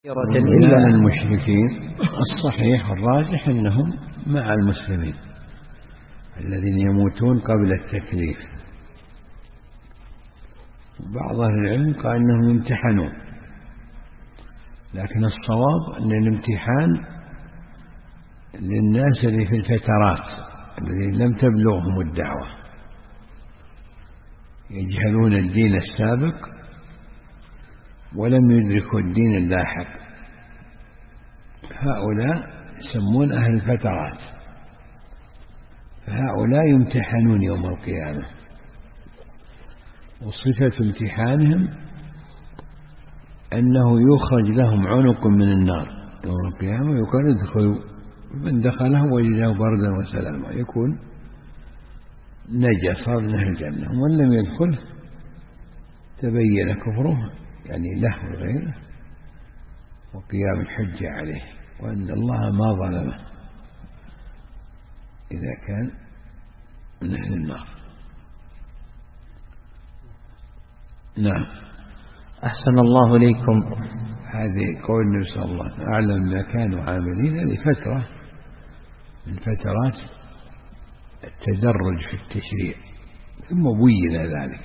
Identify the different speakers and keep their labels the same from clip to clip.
Speaker 1: إلا المشركين الصحيح الراجح أنهم مع المسلمين الذين يموتون قبل التكليف. بعض أهل العلم قال أنهم يمتحنون، لكن الصواب أن الامتحان للناس اللي في الفترات الذين لم تبلغهم الدعوة، يجهلون الدين السابق ولم يدركوا الدين اللاحق، هؤلاء يسمون أهل الفترات، فهؤلاء يمتحنون يوم القيامة. وصفة امتحانهم أنه يخرج لهم عنق من النار يوم القيامة، يقال ادخلوا، من دخله وجده بردا وسلاما، يكون نجا، صار من أهل الجنة، ومن لم يدخله تبين كفره، يعني له وغيره، وقيام الحجة عليه، وأن الله ما ظلمه إذا كان من أهل النار. نعم.
Speaker 2: أحسن الله إليكم.
Speaker 1: هذه قول النبي صلى الله عليه وسلم: أعلم ما كانوا عاملين. هذه فترة من فترات التدرج في التشريع، ثم بين ذلك.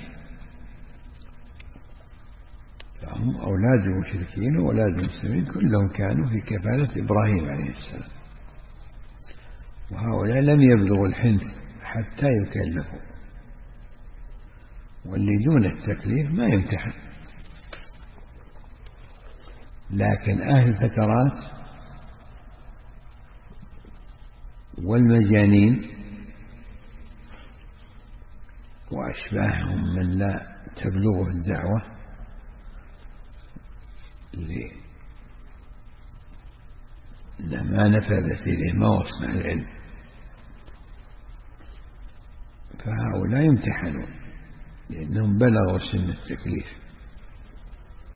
Speaker 1: فهم أولاد المشركين وأولاد المسلمين كلهم كانوا في كفالة إبراهيم عليه السلام، وهؤلاء لم يبلغوا الحنث حتى يكلفوا، واللي دون التكليف ما يمتحن. لكن أهل الفترات والمجانين وأشباههم من لا تبلغه الدعوة ما نفذت إليه، ما وصل العلم، فهؤلاء يمتحنون لأنهم بلغوا سن التكليف.